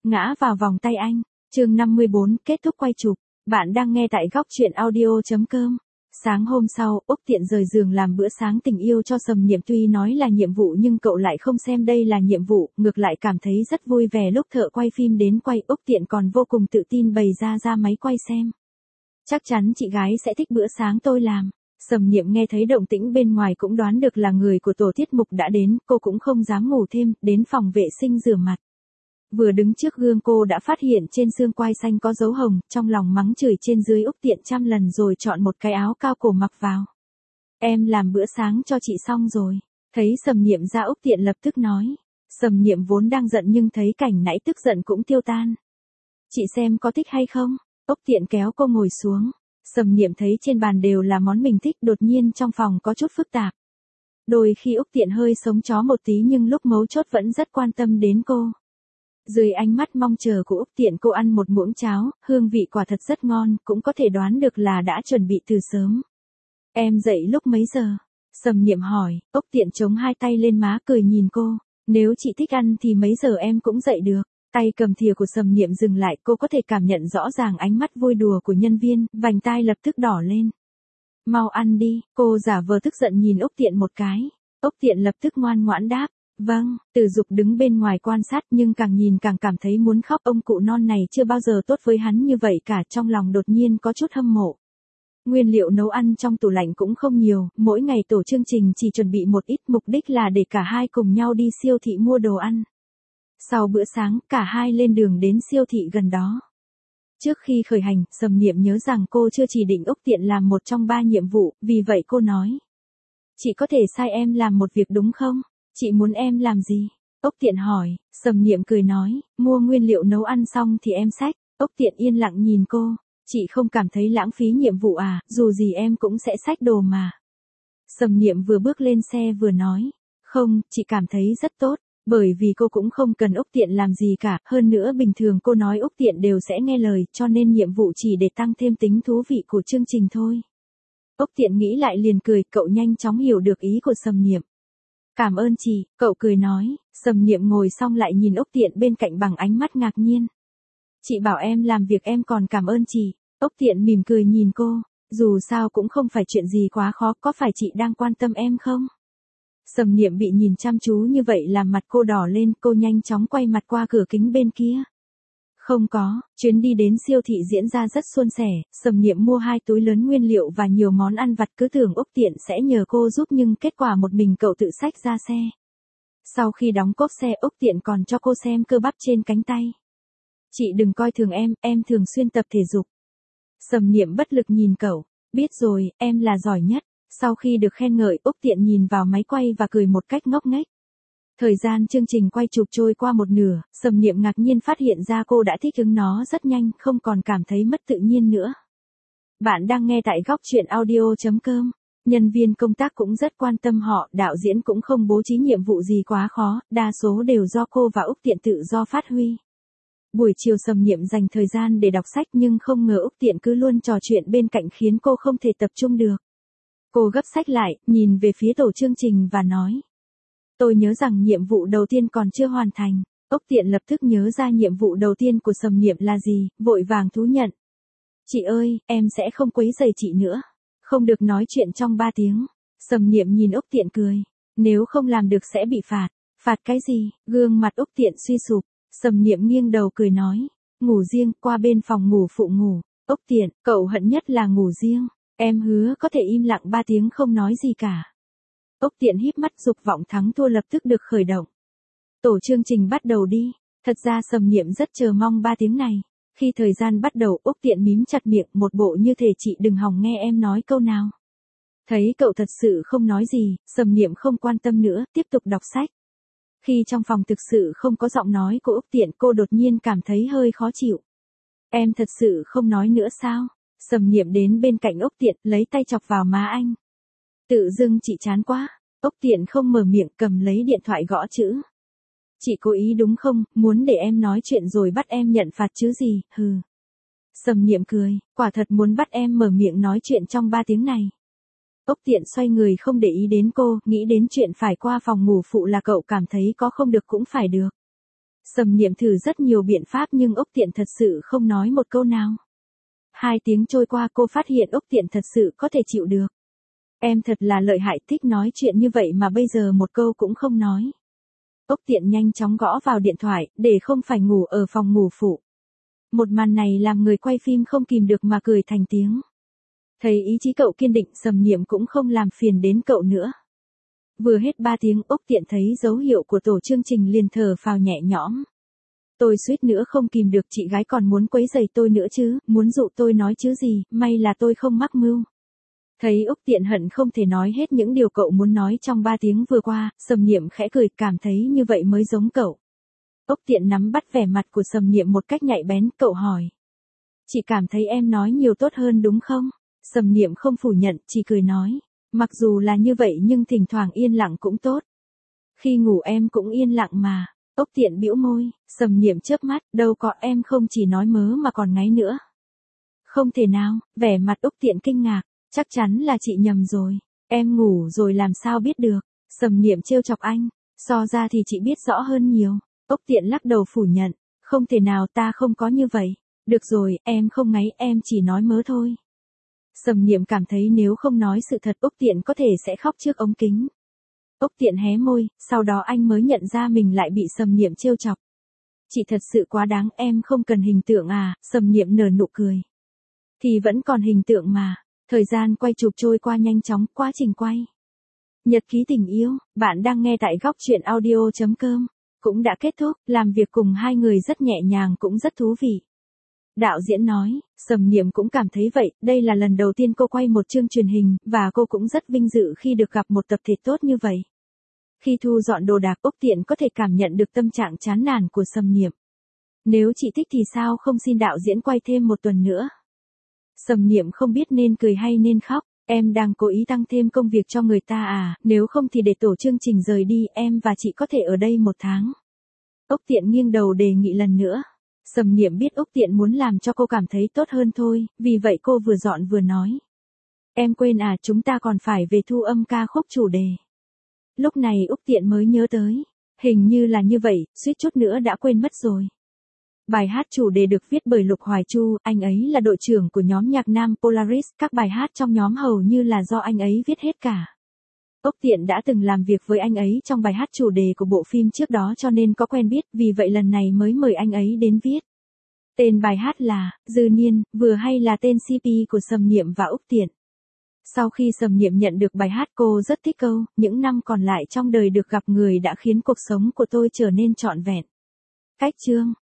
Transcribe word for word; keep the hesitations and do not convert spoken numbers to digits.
ngã vào vòng tay anh. Chương năm mươi bốn, kết thúc quay chụp. Bạn đang nghe tại góc truyện audio chấm com. Sáng hôm sau, Úc Tiện rời giường làm bữa sáng tình yêu cho Sầm Niệm, tuy nói là nhiệm vụ nhưng cậu lại không xem đây là nhiệm vụ, ngược lại cảm thấy rất vui vẻ. Lúc thợ quay phim đến quay, Úc Tiện còn vô cùng tự tin bày ra ra máy quay xem. Chắc chắn chị gái sẽ thích bữa sáng tôi làm. Sầm Niệm nghe thấy động tĩnh bên ngoài cũng đoán được là người của tổ tiết mục đã đến, cô cũng không dám ngủ thêm, đến phòng vệ sinh rửa mặt. Vừa đứng trước gương cô đã phát hiện trên xương quai xanh có dấu hồng, trong lòng mắng chửi trên dưới Úc Tiện trăm lần rồi chọn một cái áo cao cổ mặc vào. Em làm bữa sáng cho chị xong rồi. Thấy Sầm Niệm ra, Úc Tiện lập tức nói. Sầm Niệm vốn đang giận nhưng thấy cảnh nãy tức giận cũng tiêu tan. Chị xem có thích hay không? Úc Tiện kéo cô ngồi xuống. Sầm Niệm thấy trên bàn đều là món mình thích, đột nhiên trong phòng có chút phức tạp. Đôi khi Úc Tiện hơi sống chó một tí nhưng lúc mấu chốt vẫn rất quan tâm đến cô. Dưới ánh mắt mong chờ của Úc Tiện, cô ăn một muỗng cháo, hương vị quả thật rất ngon, cũng có thể đoán được là đã chuẩn bị từ sớm. Em dậy lúc mấy giờ? Sầm Niệm hỏi. Úc Tiện chống hai tay lên má cười nhìn cô. Nếu chị thích ăn thì mấy giờ em cũng dậy được. Tay cầm thìa của Sầm Niệm dừng lại, cô có thể cảm nhận rõ ràng ánh mắt vui đùa của nhân viên, vành tai lập tức đỏ lên. Mau ăn đi, cô giả vờ tức giận nhìn Úc Tiện một cái. Úc Tiện lập tức ngoan ngoãn đáp. Vâng. Từ Dục đứng bên ngoài quan sát nhưng càng nhìn càng cảm thấy muốn khóc, ông cụ non này chưa bao giờ tốt với hắn như vậy cả, trong lòng đột nhiên có chút hâm mộ. Nguyên liệu nấu ăn trong tủ lạnh cũng không nhiều, mỗi ngày tổ chương trình chỉ chuẩn bị một ít, mục đích là để cả hai cùng nhau đi siêu thị mua đồ ăn. Sau bữa sáng, cả hai lên đường đến siêu thị gần đó. Trước khi khởi hành, Sầm Niệm nhớ rằng cô chưa chỉ định Úc Tiện làm một trong ba nhiệm vụ, vì vậy cô nói. Chị có thể sai em làm một việc đúng không? Chị muốn em làm gì? Úc Tiện hỏi. Sầm Niệm cười nói, mua nguyên liệu nấu ăn xong thì em xách. Úc Tiện yên lặng nhìn cô. Chị không cảm thấy lãng phí nhiệm vụ à, dù gì em cũng sẽ xách đồ mà. Sầm Niệm vừa bước lên xe vừa nói. Không, chị cảm thấy rất tốt. Bởi vì cô cũng không cần Úc Tiện làm gì cả, hơn nữa bình thường cô nói Úc Tiện đều sẽ nghe lời, cho nên nhiệm vụ chỉ để tăng thêm tính thú vị của chương trình thôi. Úc Tiện nghĩ lại liền cười, cậu nhanh chóng hiểu được ý của Sầm Niệm. Cảm ơn chị, cậu cười nói. Sầm Niệm ngồi xong lại nhìn Úc Tiện bên cạnh bằng ánh mắt ngạc nhiên. Chị bảo em làm việc em còn cảm ơn chị. Úc Tiện mỉm cười nhìn cô. Dù sao cũng không phải chuyện gì quá khó, có phải chị đang quan tâm em không? Sầm Niệm bị nhìn chăm chú như vậy làm mặt cô đỏ lên, cô nhanh chóng quay mặt qua cửa kính bên kia. Không có, chuyến đi đến siêu thị diễn ra rất suôn sẻ, Sầm Niệm mua hai túi lớn nguyên liệu và nhiều món ăn vặt, cứ tưởng Úc Tiện sẽ nhờ cô giúp nhưng kết quả một mình cậu tự xách ra xe. Sau khi đóng cốp xe, Úc Tiện còn cho cô xem cơ bắp trên cánh tay. Chị đừng coi thường em, em thường xuyên tập thể dục. Sầm Niệm bất lực nhìn cậu, biết rồi, em là giỏi nhất. Sau khi được khen ngợi, Úc Tiện nhìn vào máy quay và cười một cách ngốc nghếch. Thời gian chương trình quay chụp trôi qua một nửa, Sầm Niệm ngạc nhiên phát hiện ra cô đã thích ứng nó rất nhanh, không còn cảm thấy mất tự nhiên nữa. Bạn đang nghe tại góc truyện audio chấm com. Nhân viên công tác cũng rất quan tâm họ, đạo diễn cũng không bố trí nhiệm vụ gì quá khó, đa số đều do cô và Úc Tiện tự do phát huy. Buổi chiều Sầm Niệm dành thời gian để đọc sách nhưng không ngờ Úc Tiện cứ luôn trò chuyện bên cạnh khiến cô không thể tập trung được. Cô gấp sách lại, nhìn về phía tổ chương trình và nói. Tôi nhớ rằng nhiệm vụ đầu tiên còn chưa hoàn thành. Úc Tiện lập tức nhớ ra nhiệm vụ đầu tiên của Sầm Niệm là gì, vội vàng thú nhận. Chị ơi, em sẽ không quấy rầy chị nữa. Không được nói chuyện trong ba tiếng. Sầm Niệm nhìn Úc Tiện cười. Nếu không làm được sẽ bị phạt. Phạt cái gì? Gương mặt Úc Tiện suy sụp. Sầm Niệm nghiêng đầu cười nói. Ngủ riêng, qua bên phòng ngủ phụ ngủ. Úc Tiện, cậu hận nhất là ngủ riêng. Em hứa có thể im lặng ba tiếng không nói gì cả. Úc Tiện híp mắt, dục vọng thắng thua lập tức được khởi động. Tổ chương trình bắt đầu đi. Thật ra Sầm Niệm rất chờ mong ba tiếng này. Khi thời gian bắt đầu, Úc Tiện mím chặt miệng, một bộ như thể chị đừng hòng nghe em nói câu nào. Thấy cậu thật sự không nói gì, Sầm Niệm không quan tâm nữa, tiếp tục đọc sách. Khi trong phòng thực sự không có giọng nói của Úc Tiện, cô đột nhiên cảm thấy hơi khó chịu. Em thật sự không nói nữa sao? Sầm Niệm đến bên cạnh Úc Tiện, lấy tay chọc vào má anh. Tự dưng chị chán quá. Úc Tiện không mở miệng, cầm lấy điện thoại gõ chữ. Chị cố ý đúng không, muốn để em nói chuyện rồi bắt em nhận phạt chứ gì, hừ. Sầm Niệm cười, quả thật muốn bắt em mở miệng nói chuyện trong ba tiếng này. Úc Tiện xoay người không để ý đến cô, nghĩ đến chuyện phải qua phòng ngủ phụ là cậu cảm thấy có không được cũng phải được. Sầm Niệm thử rất nhiều biện pháp nhưng Úc Tiện thật sự không nói một câu nào. Hai tiếng trôi qua cô phát hiện Úc Tiện thật sự có thể chịu được. Em thật là lợi hại, thích nói chuyện như vậy mà bây giờ một câu cũng không nói. Úc Tiện nhanh chóng gõ vào điện thoại, để không phải ngủ ở phòng ngủ phụ. Một màn này làm người quay phim không kìm được mà cười thành tiếng. Thấy ý chí cậu kiên định, Sầm Niệm cũng không làm phiền đến cậu nữa. Vừa hết ba tiếng, Úc Tiện thấy dấu hiệu của tổ chương trình liền thở phào nhẹ nhõm. Tôi suýt nữa không kìm được, chị gái còn muốn quấy rầy tôi nữa chứ, muốn dụ tôi nói chứ gì, may là tôi không mắc mưu. Thấy Úc Tiện hận không thể nói hết những điều cậu muốn nói trong ba tiếng vừa qua, Sầm Niệm khẽ cười, cảm thấy như vậy mới giống cậu. Úc Tiện nắm bắt vẻ mặt của Sầm Niệm một cách nhạy bén, cậu hỏi. Chị cảm thấy em nói nhiều tốt hơn đúng không? Sầm Niệm không phủ nhận, chỉ cười nói. Mặc dù là như vậy nhưng thỉnh thoảng yên lặng cũng tốt. Khi ngủ em cũng yên lặng mà. Úc Tiện bĩu môi, Sầm Niệm chớp mắt, đâu có, em không chỉ nói mớ mà còn ngáy nữa. Không thể nào, vẻ mặt Úc Tiện kinh ngạc, chắc chắn là chị nhầm rồi. Em ngủ rồi làm sao biết được? Sầm Niệm trêu chọc anh, so ra thì chị biết rõ hơn nhiều. Úc Tiện lắc đầu phủ nhận, không thể nào, ta không có như vậy. Được rồi, em không ngáy, em chỉ nói mớ thôi. Sầm Niệm cảm thấy nếu không nói sự thật Úc Tiện có thể sẽ khóc trước ống kính. Úc Tiện hé môi, sau đó anh mới nhận ra mình lại bị Sầm Niệm trêu chọc. Chị thật sự quá đáng, em không cần hình tượng à? Sầm Niệm nở nụ cười. Thì vẫn còn hình tượng mà. Thời gian quay chụp trôi qua nhanh chóng, quá trình quay. Nhật ký tình yêu, bạn đang nghe tại góc truyện audio chấm com. Cũng đã kết thúc, làm việc cùng hai người rất nhẹ nhàng cũng rất thú vị. Đạo diễn nói, Sầm Niệm cũng cảm thấy vậy, đây là lần đầu tiên cô quay một chương truyền hình, và cô cũng rất vinh dự khi được gặp một tập thể tốt như vậy. Khi thu dọn đồ đạc, Úc Tiện có thể cảm nhận được tâm trạng chán nản của Sầm Niệm. Nếu chị thích thì sao không xin đạo diễn quay thêm một tuần nữa? Sầm Niệm không biết nên cười hay nên khóc, em đang cố ý tăng thêm công việc cho người ta à, nếu không thì để tổ chương trình rời đi, em và chị có thể ở đây một tháng. Úc Tiện nghiêng đầu đề nghị lần nữa. Sầm Niệm biết Úc Tiện muốn làm cho cô cảm thấy tốt hơn thôi, vì vậy cô vừa dọn vừa nói. Em quên à, chúng ta còn phải về thu âm ca khúc chủ đề. Lúc này Úc Tiện mới nhớ tới. Hình như là như vậy, suýt chút nữa đã quên mất rồi. Bài hát chủ đề được viết bởi Lục Hoài Chu, anh ấy là đội trưởng của nhóm nhạc nam Polaris, các bài hát trong nhóm hầu như là do anh ấy viết hết cả. Úc Tiện đã từng làm việc với anh ấy trong bài hát chủ đề của bộ phim trước đó cho nên có quen biết, vì vậy lần này mới mời anh ấy đến viết. Tên bài hát là Dư Niên, vừa hay là tên xê pê của Sầm Niệm và Úc Tiện. Sau khi Sầm Niệm nhận được bài hát, cô rất thích câu, những năm còn lại trong đời được gặp người đã khiến cuộc sống của tôi trở nên trọn vẹn. Cách chương